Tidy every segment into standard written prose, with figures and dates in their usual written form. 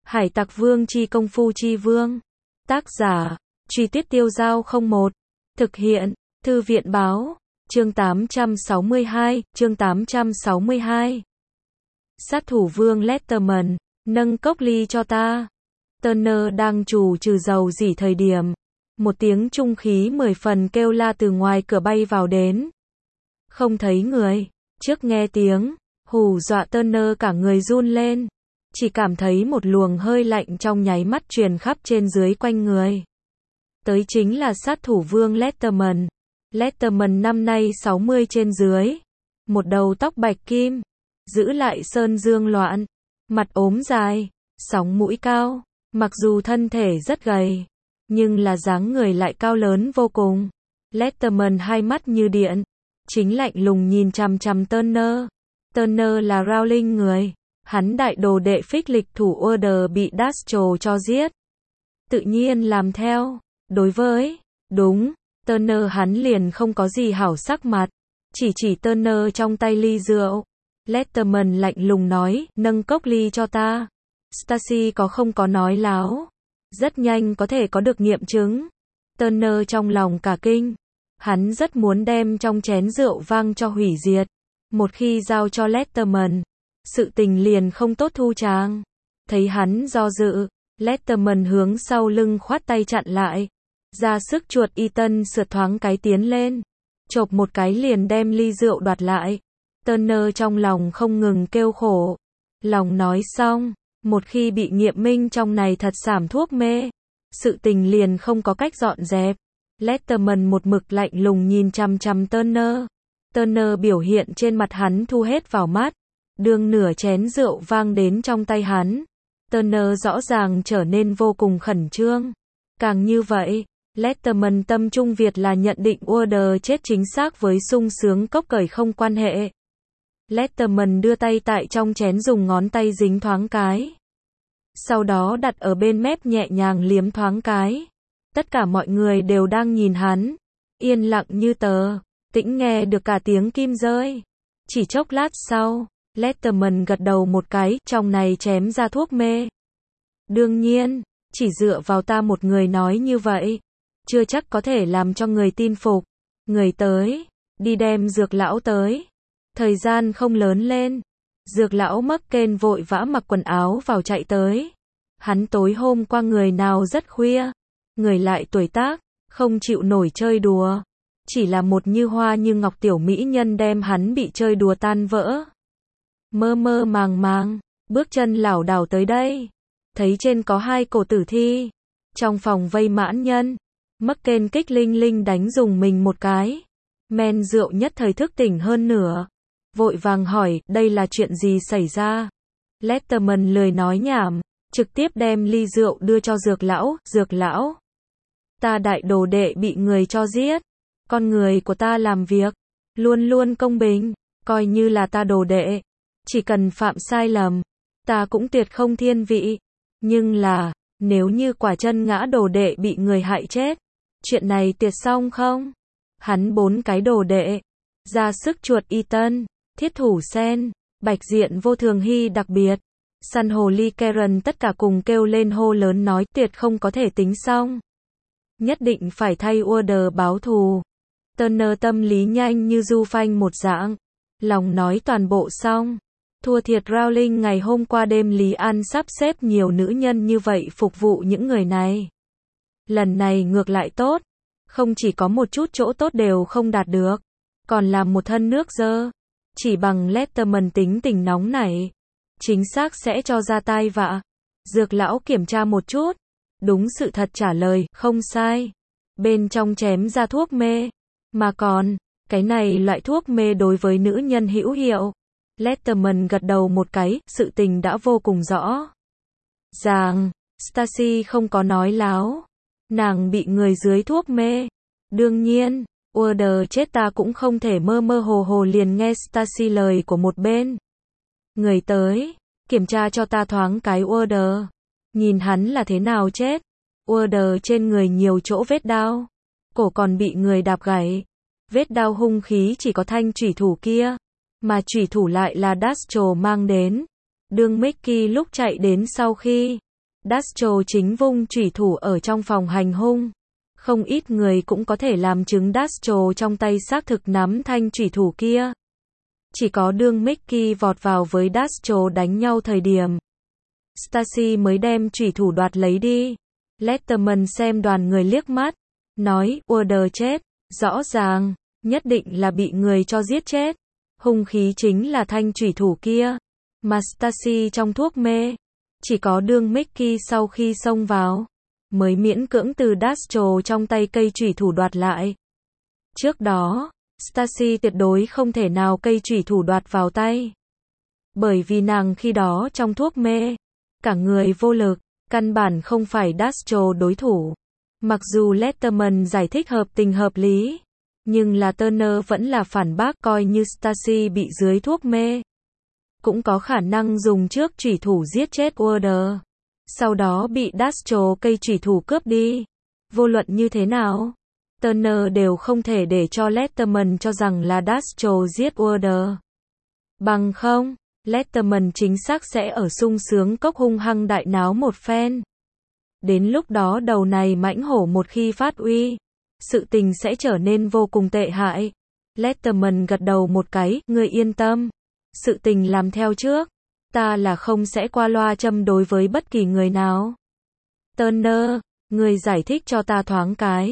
Hải Tặc Vương chi công phu chi vương. Tác giả, Truy Tuyết Tiêu Dao 01. Thực hiện, Thư viện báo. Chương 862, chương 862. Sát thủ vương Letterman, nâng cốc ly cho ta. Turner đang trù trừ dầu dỉ thời điểm. Một tiếng trung khí 10 phần kêu la từ ngoài cửa bay vào đến. Không thấy người. Trước nghe tiếng, hù dọa Turner cả người run lên. Chỉ cảm thấy một luồng hơi lạnh trong nháy mắt truyền khắp trên dưới quanh người. Tới chính là sát thủ vương Letterman. Letterman năm nay 60 trên dưới. Một đầu tóc bạch kim. Giữ lại sơn dương loạn. Mặt ốm dài. Sóng mũi cao. Mặc dù thân thể rất gầy. Nhưng là dáng người lại cao lớn vô cùng. Letterman hai mắt như điện. Chính lạnh lùng nhìn chằm chằm Turner. Turner là Rowling người. Hắn đại đồ đệ phích lịch thủ Order bị Dastro cho giết. Tự nhiên làm theo. Đối với, đúng, Turner hắn liền không có gì hảo sắc mặt. Chỉ Turner trong tay ly rượu. Letterman lạnh lùng nói, nâng cốc ly cho ta. Stacy không có nói láo. Rất nhanh có thể có được nghiệm chứng. Turner trong lòng cả kinh. Hắn rất muốn đem trong chén rượu vang cho hủy diệt. Một khi giao cho Letterman, sự tình liền không tốt thu tràng. Thấy hắn do dự, Letterman hướng sau lưng khoát tay chặn lại. Ra sức chuột Ethan sượt thoáng cái tiến lên. Chộp một cái liền đem ly rượu đoạt lại. Turner trong lòng không ngừng kêu khổ. Lòng nói xong, một khi bị nghiệm minh trong này thật sảm thuốc mê, sự tình liền không có cách dọn dẹp. Letterman một mực lạnh lùng nhìn chằm chằm Turner. Turner biểu hiện trên mặt hắn thu hết vào mắt. Đương nửa chén rượu vang đến trong tay hắn. Turner rõ ràng trở nên vô cùng khẩn trương. Càng như vậy, Letterman tâm trung Việt là nhận định Order chết chính xác với sung sướng cốc cởi không quan hệ. Letterman đưa tay tại trong chén dùng ngón tay dính thoáng cái. Sau đó đặt ở bên mép nhẹ nhàng liếm thoáng cái. Tất cả mọi người đều đang nhìn hắn. Yên lặng như tờ. Tĩnh nghe được cả tiếng kim rơi. Chỉ chốc lát sau, Letterman gật đầu một cái, trong này chém ra thuốc mê. Đương nhiên, chỉ dựa vào ta một người nói như vậy, chưa chắc có thể làm cho người tin phục. Người tới, đi đem dược lão tới. Thời gian không lớn lên. Dược lão Merkin vội vã mặc quần áo vào chạy tới. Hắn tối hôm qua người nào rất khuya. Người lại tuổi tác, không chịu nổi chơi đùa. Chỉ là một như hoa như ngọc tiểu mỹ nhân đem hắn bị chơi đùa tan vỡ. Mơ mơ màng màng, bước chân lảo đảo tới đây. Thấy trên có hai cổ tử thi. Trong phòng vây mãn nhân. Merkin kích linh linh đánh dùng mình một cái. Men rượu nhất thời thức tỉnh hơn nửa. Vội vàng hỏi, đây là chuyện gì xảy ra? Letterman lười nói nhảm. Trực tiếp đem ly rượu đưa cho dược lão. Ta đại đồ đệ bị người cho giết. Con người của ta làm việc luôn luôn công bình, coi như là ta đồ đệ, chỉ cần phạm sai lầm, ta cũng tuyệt không thiên vị. Nhưng là, nếu như quả chân ngã đồ đệ bị người hại chết, chuyện này tuyệt xong không? Hắn 4 cái đồ đệ, ra sức chuột Ethan, thiết thủ sen, bạch diện vô thường hy đặc biệt, săn hồ ly Karen tất cả cùng kêu lên hô lớn nói tuyệt không có thể tính xong. Nhất định phải thay Order báo thù. Turner tâm lý nhanh như du phanh một dạng. Lòng nói toàn bộ xong. Thua thiệt Rowling ngày hôm qua đêm Lý An sắp xếp nhiều nữ nhân như vậy phục vụ những người này. Lần này ngược lại tốt. Không chỉ có một chút chỗ tốt đều không đạt được. Còn là một thân nước dơ. Chỉ bằng Letterman tính tình nóng nảy. Chính xác sẽ cho ra tai vạ. Dược lão kiểm tra một chút. Đúng sự thật trả lời, không sai. Bên trong chém ra thuốc mê. Mà còn, cái này loại thuốc mê đối với nữ nhân hữu hiệu. Letterman gật đầu một cái, sự tình đã vô cùng rõ ràng. Stacy không có nói láo. Nàng bị người dưới thuốc mê. Đương nhiên, Order chết ta cũng không thể mơ mơ hồ hồ liền nghe Stacy lời của một bên. Người tới, kiểm tra cho ta thoáng cái Order. Nhìn hắn là thế nào chết. Order trên người nhiều chỗ vết đao. Cổ còn bị người đạp gãy. Vết đao hung khí chỉ có thanh chủy thủ kia. Mà chủy thủ lại là Dastro mang đến. Đương Mickey lúc chạy đến sau khi Dascho chính vung chủy thủ ở trong phòng hành hung. Không ít người cũng có thể làm chứng Dascho trong tay xác thực nắm thanh chủy thủ kia. Chỉ có đương Mickey vọt vào với Dascho đánh nhau thời điểm Stacy mới đem chủy thủ đoạt lấy đi. Letterman xem đoàn người liếc mắt, nói, Warder chết, rõ ràng, nhất định là bị người cho giết chết. Hung khí chính là thanh chủy thủ kia, mà Stacy trong thuốc mê. Chỉ có đương Mickey sau khi xông vào, mới miễn cưỡng từ Dascho trong tay cây chủy thủ đoạt lại. Trước đó, Stacy tuyệt đối không thể nào cây chủy thủ đoạt vào tay. Bởi vì nàng khi đó trong thuốc mê, cả người vô lực, căn bản không phải Dascho đối thủ. Mặc dù Letterman giải thích hợp tình hợp lý, nhưng là Turner vẫn là phản bác, coi như Stacy bị dưới thuốc mê, cũng có khả năng dùng trước chủy thủ giết chết Warder, sau đó bị Dascho cây chủy thủ cướp đi. Vô luận như thế nào, Turner đều không thể để cho Letterman cho rằng là Dascho giết Warder. Bằng không, Letterman chính xác sẽ ở sung sướng cốc hung hăng đại náo một phen. Đến lúc đó đầu này mãnh hổ một khi phát uy, sự tình sẽ trở nên vô cùng tệ hại. Letterman gật đầu một cái, ngươi yên tâm. Sự tình làm theo trước, ta là không sẽ qua loa châm đối với bất kỳ người nào. Turner, ngươi giải thích cho ta thoáng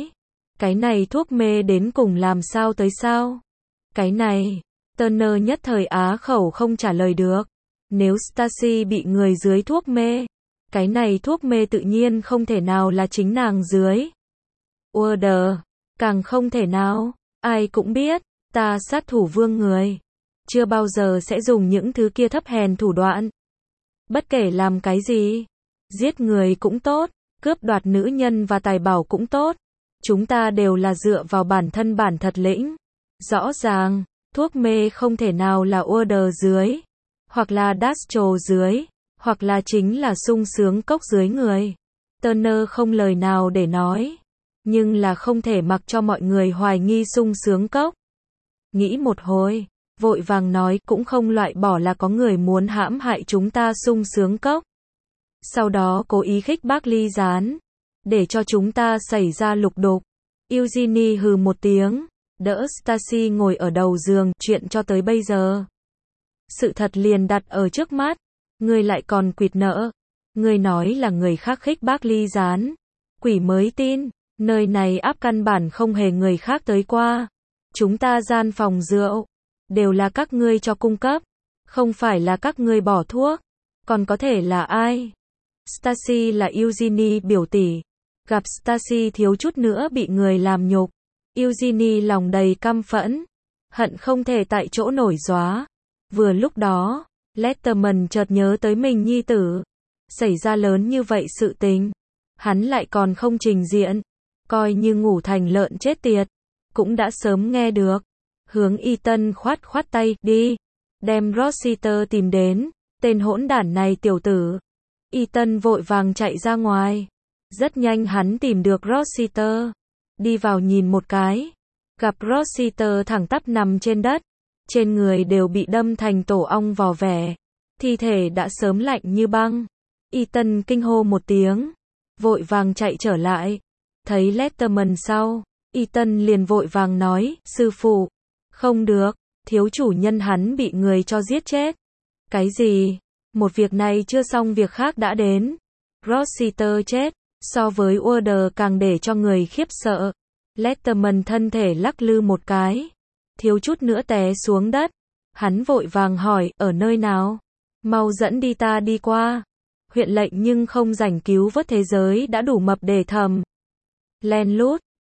cái này thuốc mê đến cùng làm sao tới sao? Cái này, Turner nhất thời á khẩu không trả lời được. Nếu Stacy bị người dưới thuốc mê, cái này thuốc mê tự nhiên không thể nào là chính nàng dưới. Warder, càng không thể nào, ai cũng biết, ta sát thủ vương người, chưa bao giờ sẽ dùng những thứ kia thấp hèn thủ đoạn. Bất kể làm cái gì, giết người cũng tốt, cướp đoạt nữ nhân và tài bảo cũng tốt, chúng ta đều là dựa vào bản thân bản thật lĩnh. Rõ ràng, thuốc mê không thể nào là Warder dưới, hoặc là Dascho dưới, hoặc là chính là sung sướng cốc dưới người. Turner không lời nào để nói, nhưng là không thể mặc cho mọi người hoài nghi sung sướng cốc. Nghĩ một hồi, vội vàng nói, cũng không loại bỏ là có người muốn hãm hại chúng ta sung sướng cốc. Sau đó cố ý khích bác ly gián, để cho chúng ta xảy ra lục đục. Eugenie hừ một tiếng, đỡ Stacy ngồi ở đầu giường, chuyện cho tới bây giờ. Sự thật liền đặt ở trước mắt, ngươi lại còn quỵt nợ. Ngươi nói là người khác khích bác ly gián. Quỷ mới tin, nơi này áp căn bản không hề người khác tới qua. Chúng ta gian phòng rượu, đều là các ngươi cho cung cấp, không phải là các ngươi bỏ thuốc. Còn có thể là ai? Stacy là Eugenie biểu tỷ. Gặp Stacy thiếu chút nữa bị người làm nhục, Eugenie lòng đầy căm phẫn, hận không thể tại chỗ nổi gióa. Vừa lúc đó, Letterman chợt nhớ tới mình nhi tử. Xảy ra lớn như vậy sự tình, hắn lại còn không trình diện, coi như ngủ thành lợn chết tiệt, cũng đã sớm nghe được. Hướng Ethan khoát khoát tay, đi, đem Rossiter tìm đến, tên hỗn đản này tiểu tử. Ethan vội vàng chạy ra ngoài. Rất nhanh hắn tìm được Rossiter, đi vào nhìn một cái, gặp Rossiter thẳng tắp nằm trên đất, trên người đều bị đâm thành tổ ong vò vẽ, thi thể đã sớm lạnh như băng. Ethan kinh hô một tiếng, vội vàng chạy trở lại, thấy Letterman sau, Ethan liền vội vàng nói, sư phụ, không được, thiếu chủ nhân hắn bị người cho giết chết. Cái gì? Một việc này chưa xong việc khác đã đến. Rossiter chết, so với Warder càng để cho người khiếp sợ. Letterman thân thể lắc lư một cái, thiếu chút nữa té xuống đất. Hắn vội vàng hỏi, ở nơi nào? Mau dẫn đi, ta đi qua. Huyện lệnh nhưng không rảnh cứu vớt, thế giới đã đủ mập để thầm. Len lút,